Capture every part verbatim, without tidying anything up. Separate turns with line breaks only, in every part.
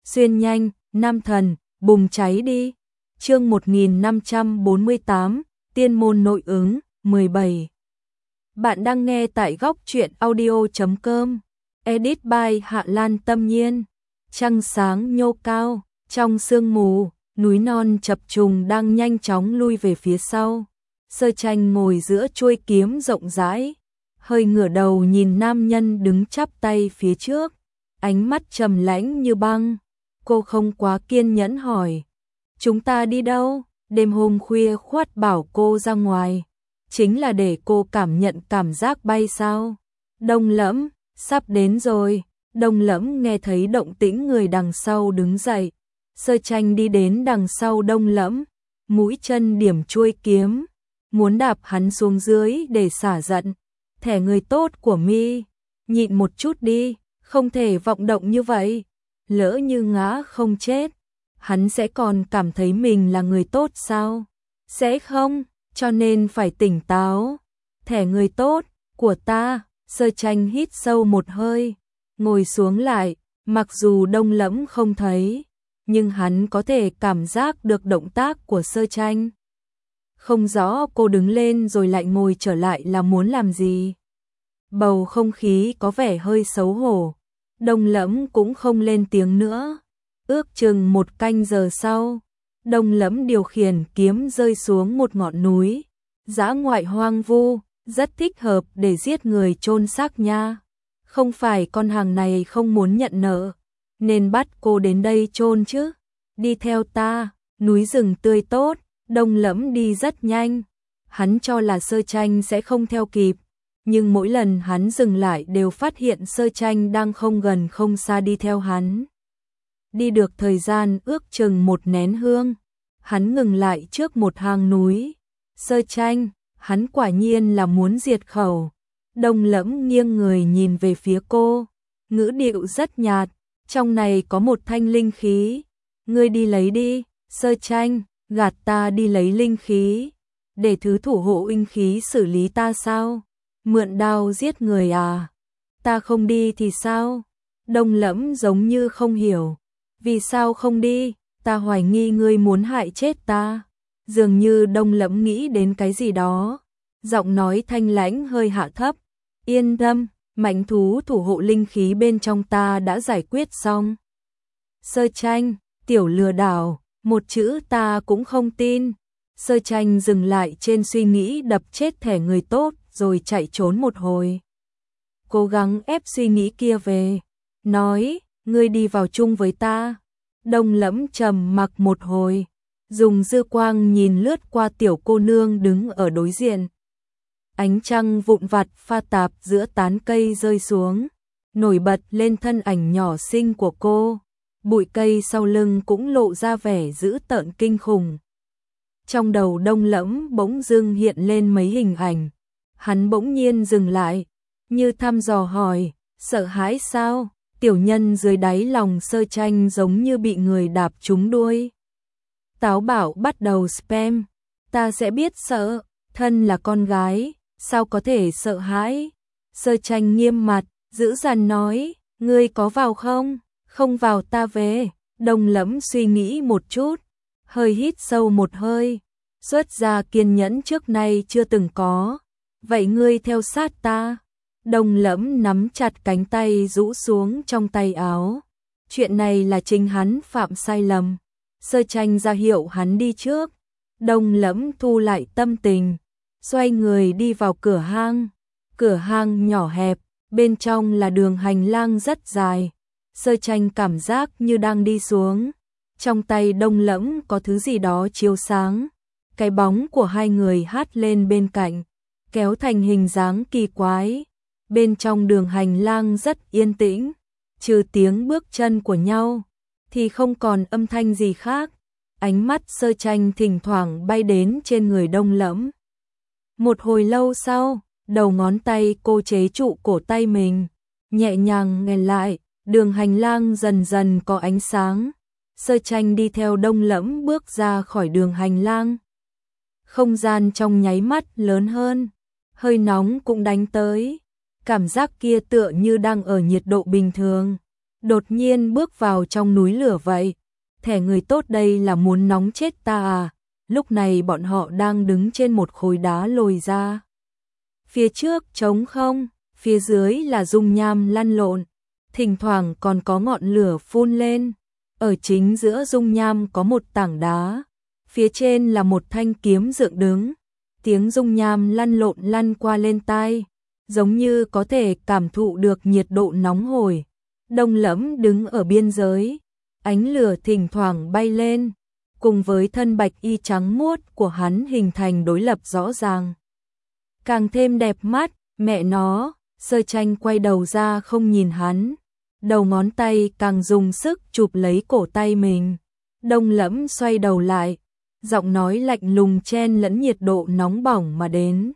xuyên nhanh, nam thần, bùng cháy đi. Chương một nghìn năm trăm bốn mươi tám, tiên môn nội ứng, mười bảy. Bạn đang nghe tại góc truyện audio chấm com. Edit by Hạ Lan Tâm Nhiên. Trăng sáng nhô cao, trong sương mù, núi non chập trùng đang nhanh chóng lui về phía sau. Sơ Tranh ngồi giữa chuôi kiếm rộng rãi, hơi ngửa đầu nhìn nam nhân đứng chắp tay phía trước, ánh mắt trầm lãnh như băng. Cô không quá kiên nhẫn hỏi, chúng ta đi đâu? Đêm hôm khuya khoát bảo cô ra ngoài, chính là để cô cảm nhận cảm giác bay sao? Đông Lẫm, sắp đến rồi. Đông Lẫm nghe thấy động tĩnh người đằng sau đứng dậy. Sơ Tranh đi đến đằng sau Đông Lẫm, mũi chân điểm chuôi kiếm, muốn đạp hắn xuống dưới để xả giận. Thẻ người tốt của mi, nhịn một chút đi, không thể vọng động như vậy. Lỡ như ngã không chết, hắn sẽ còn cảm thấy mình là người tốt sao? Sẽ không, cho nên phải tỉnh táo. Thẻ người tốt của ta. Sơ Tranh hít sâu một hơi, ngồi xuống lại, mặc dù Đông Lẫm không thấy, nhưng hắn có thể cảm giác được động tác của Sơ Tranh. Không rõ cô đứng lên rồi lại ngồi trở lại là muốn làm gì. Bầu không khí có vẻ hơi xấu hổ. Đông Lẫm cũng không lên tiếng nữa. Ước chừng một canh giờ sau, Đông Lẫm điều khiển kiếm rơi xuống một ngọn núi, dã ngoại hoang vu, rất thích hợp để giết người chôn xác nha. Không phải con hàng này không muốn nhận nợ, nên bắt cô đến đây chôn chứ. Đi theo ta, núi rừng tươi tốt. Đông Lẫm đi rất nhanh, hắn cho là Sơ Tranh sẽ không theo kịp, nhưng mỗi lần hắn dừng lại đều phát hiện Sơ Tranh đang không gần không xa đi theo hắn. Đi được thời gian ước chừng một nén hương, hắn ngừng lại trước một hang núi. Sơ Tranh, hắn quả nhiên là muốn diệt khẩu. Đông Lẫm nghiêng người nhìn về phía cô, ngữ điệu rất nhạt, trong này có một thanh linh khí, ngươi đi lấy đi. Sơ Tranh, gạt ta đi lấy linh khí, để thứ thủ hộ linh khí xử lý ta sao? Mượn đao giết người à? Ta không đi thì sao? Đông Lẫm giống như không hiểu. Vì sao không đi? Ta hoài nghi ngươi muốn hại chết ta. Dường như Đông Lẫm nghĩ đến cái gì đó, giọng nói thanh lãnh hơi hạ thấp. Yên tâm, mãnh thú thủ hộ linh khí bên trong ta đã giải quyết xong. Sơ Tranh, tiểu lừa đảo, một chữ ta cũng không tin. Sơ Tranh dừng lại trên suy nghĩ đập chết thẻ người tốt rồi chạy trốn một hồi. Cố gắng ép suy nghĩ kia về, nói, ngươi đi vào chung với ta. Đông Lẫm trầm mặc một hồi, dùng dư quang nhìn lướt qua tiểu cô nương đứng ở đối diện. Ánh trăng vụn vặt pha tạp giữa tán cây rơi xuống, nổi bật lên thân ảnh nhỏ xinh của cô. Bụi cây sau lưng cũng lộ ra vẻ dữ tợn kinh khủng. Trong đầu Đông Lẫm bỗng dưng hiện lên mấy hình ảnh. Hắn bỗng nhiên dừng lại, như thăm dò hỏi, sợ hãi sao? Tiểu nhân dưới đáy lòng Sơ Tranh giống như bị người đạp trúng đuôi. Táo bạo bắt đầu spam, ta sẽ biết sợ, thân là con gái, sao có thể sợ hãi? Sơ Tranh nghiêm mặt, dữ dằn nói, ngươi có vào không? Không vào ta về. Đông Lẫm suy nghĩ một chút, hơi hít sâu một hơi, xuất ra kiên nhẫn trước nay chưa từng có. Vậy ngươi theo sát ta. Đông Lẫm nắm chặt cánh tay rũ xuống trong tay áo. Chuyện này là chính hắn phạm sai lầm. Sơ Tranh ra hiệu hắn đi trước. Đông Lẫm thu lại tâm tình, xoay người đi vào cửa hang. Cửa hang nhỏ hẹp, bên trong là đường hành lang rất dài. Sơ Tranh cảm giác như đang đi xuống. Trong tay Đông Lẫm có thứ gì đó chiếu sáng. Cái bóng của hai người hát lên bên cạnh, kéo thành hình dáng kỳ quái. Bên trong đường hành lang rất yên tĩnh, trừ tiếng bước chân của nhau thì không còn âm thanh gì khác. Ánh mắt Sơ Tranh thỉnh thoảng bay đến trên người Đông Lẫm. Một hồi lâu sau, đầu ngón tay cô chế trụ cổ tay mình, nhẹ nhàng nghền lại. Đường hành lang dần dần có ánh sáng. Sơ Tranh đi theo Đông Lẫm bước ra khỏi đường hành lang. Không gian trong nháy mắt lớn hơn, hơi nóng cũng đánh tới. Cảm giác kia tựa như đang ở nhiệt độ bình thường. đột nhiên bước vào trong núi lửa vậy. Thẻ người tốt đây là muốn nóng chết ta à? Lúc này bọn họ đang đứng trên một khối đá lồi ra. Phía trước trống không, phía dưới là dung nham lăn lộn, thỉnh thoảng còn có ngọn lửa phun lên. Ở chính giữa dung nham có một tảng đá, phía trên là một thanh kiếm dựng đứng. Tiếng dung nham lăn lộn lăn qua lên tai, giống như có thể cảm thụ được nhiệt độ nóng hổi. Đông Lẫm đứng ở biên giới, ánh lửa thỉnh thoảng bay lên, cùng với thân bạch y trắng muốt của hắn hình thành đối lập rõ ràng. Càng thêm đẹp mắt, mẹ nó, Sơ Tranh quay đầu ra không nhìn hắn. Đầu ngón tay càng dùng sức chụp lấy cổ tay mình. Đông Lẫm xoay đầu lại, giọng nói lạnh lùng chen lẫn nhiệt độ nóng bỏng mà đến.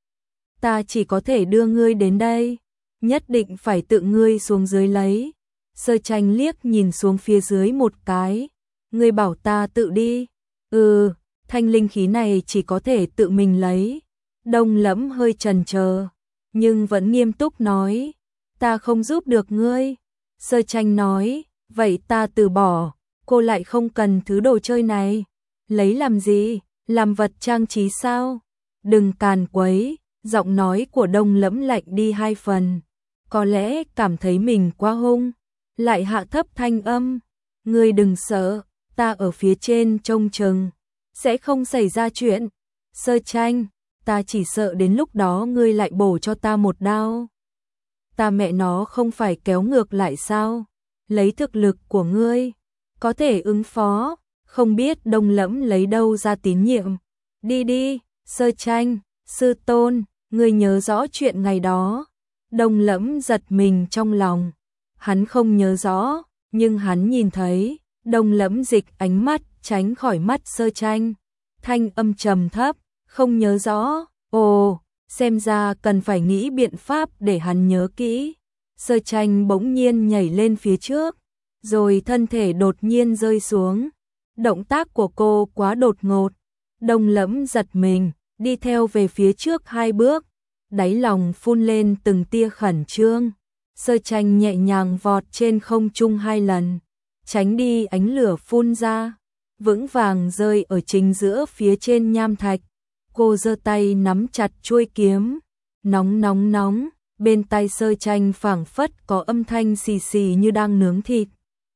Ta chỉ có thể đưa ngươi đến đây, nhất định phải tự ngươi xuống dưới lấy. Sơ Tranh liếc nhìn xuống phía dưới một cái. Ngươi bảo ta tự đi. Ừ, thanh linh khí này chỉ có thể tự mình lấy. Đông Lẫm hơi chần chờ, nhưng vẫn nghiêm túc nói. Ta không giúp được ngươi. Sơ Tranh nói, vậy ta từ bỏ. Cô lại không cần thứ đồ chơi này. Lấy làm gì? Làm vật trang trí sao? Đừng càn quấy. Giọng nói của Đông Lẫm lạnh đi hai phần. Có lẽ cảm thấy mình quá hung, lại hạ thấp thanh âm. Ngươi đừng sợ, ta ở phía trên trông chừng, sẽ không xảy ra chuyện. Sơ Tranh, ta chỉ sợ đến lúc đó ngươi lại bổ cho ta một đao. Ta mẹ nó không phải kéo ngược lại sao? Lấy thực lực của ngươi, có thể ứng phó. Không biết Đông Lẫm lấy đâu ra tín nhiệm. Đi đi, Sơ Tranh, sư tôn, ngươi nhớ rõ chuyện ngày đó. Đông Lẫm giật mình trong lòng. Hắn không nhớ rõ, nhưng hắn nhìn thấy. Đông Lẫm dịch ánh mắt tránh khỏi mắt Sơ Tranh. Thanh âm trầm thấp, không nhớ rõ. Ồ, xem ra cần phải nghĩ biện pháp để hắn nhớ kỹ. Sơ Tranh bỗng nhiên nhảy lên phía trước, rồi thân thể đột nhiên rơi xuống. Động tác của cô quá đột ngột. Đông Lẫm giật mình, đi theo về phía trước hai bước, đáy lòng phun lên từng tia khẩn trương. Sơ Tranh nhẹ nhàng vọt trên không trung hai lần, tránh đi ánh lửa phun ra, vững vàng rơi ở chính giữa phía trên nham thạch. Cô giơ tay nắm chặt chuôi kiếm, nóng nóng nóng, bên tai Sơ Tranh phảng phất có âm thanh xì xì như đang nướng thịt.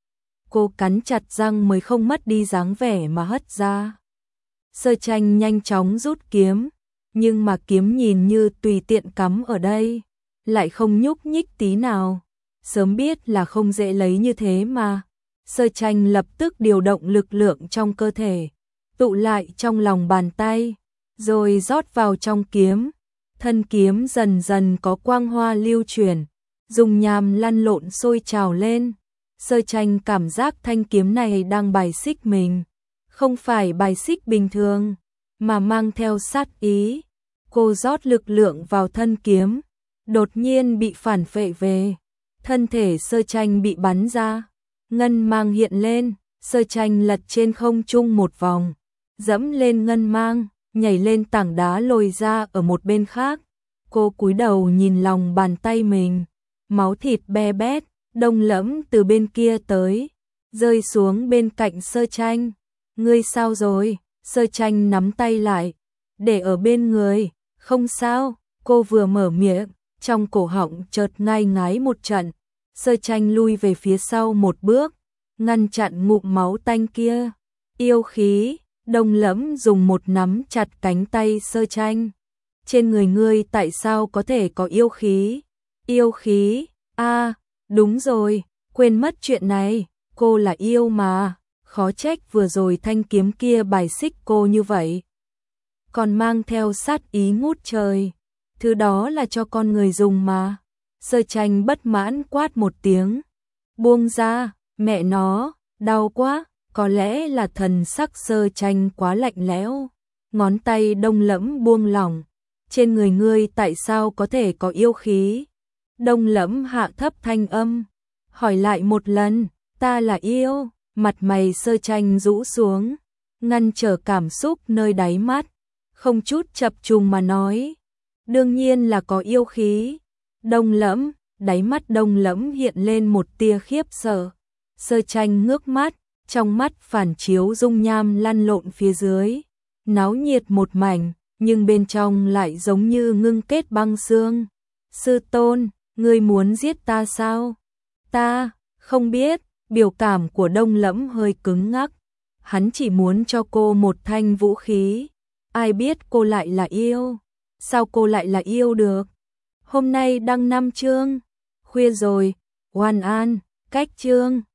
Cô cắn chặt răng mới không mất đi dáng vẻ mà hất ra. Sơ Tranh nhanh chóng rút kiếm, nhưng mà kiếm nhìn như tùy tiện cắm ở đây, lại không nhúc nhích tí nào. Sớm biết là không dễ lấy như thế mà. Sơ Tranh lập tức điều động lực lượng trong cơ thể, tụ lại trong lòng bàn tay, rồi rót vào trong kiếm. Thân kiếm dần dần có quang hoa lưu chuyển, dung nham lăn lộn sôi trào lên. Sơ Tranh cảm giác thanh kiếm này đang bài xích mình, không phải bài xích bình thường, mà mang theo sát ý. Cô rót lực lượng vào thân kiếm, đột nhiên bị phản phệ về. Thân thể Sơ Tranh bị bắn ra, ngân mang hiện lên. Sơ Tranh lật trên không trung một vòng, dẫm lên ngân mang, nhảy lên tảng đá lồi ra ở một bên khác. Cô cúi đầu nhìn lòng bàn tay mình, máu thịt be bét. Đông Lẫm từ bên kia tới, rơi xuống bên cạnh Sơ Tranh. Ngươi sao rồi? Sơ Tranh nắm tay lại, để ở bên người. Không sao. Cô vừa mở miệng, trong cổ họng chợt ngai ngái một trận. Sơ Tranh lui về phía sau một bước, ngăn chặn ngụm máu tanh kia. Yêu khí. Đông Lẫm dùng một nắm chặt cánh tay Sơ Tranh. Trên người ngươi tại sao có thể có yêu khí? Yêu khí? A, à, đúng rồi, quên mất chuyện này. Cô là yêu mà, khó trách vừa rồi thanh kiếm kia bài xích cô như vậy, còn mang theo sát ý ngút trời. Thứ đó là cho con người dùng mà. Sơ Tranh bất mãn quát một tiếng. Buông ra, mẹ nó, đau quá. Có lẽ là thần sắc Sơ Tranh quá lạnh lẽo. Ngón tay Đông Lẫm buông lỏng. Trên người ngươi tại sao có thể có yêu khí? Đông Lẫm hạ thấp thanh âm, hỏi lại một lần. Ta là yêu. Mặt mày Sơ Tranh rũ xuống, ngăn trở cảm xúc nơi đáy mắt, không chút chập trùng mà nói. Đương nhiên là có yêu khí. Đông Lẫm, đáy mắt Đông Lẫm hiện lên một tia khiếp sợ. Sơ Tranh ngước mắt, trong mắt phản chiếu dung nham lăn lộn phía dưới, náo nhiệt một mảnh, nhưng bên trong lại giống như ngưng kết băng xương. Sư tôn, ngươi muốn giết ta sao? Ta, không biết, biểu cảm của Đông Lẫm hơi cứng ngắc. Hắn chỉ muốn cho cô một thanh vũ khí. Ai biết cô lại là yêu? Sao cô lại là yêu được? Hôm nay đăng năm chương. Khuya rồi, oan an, cách chương.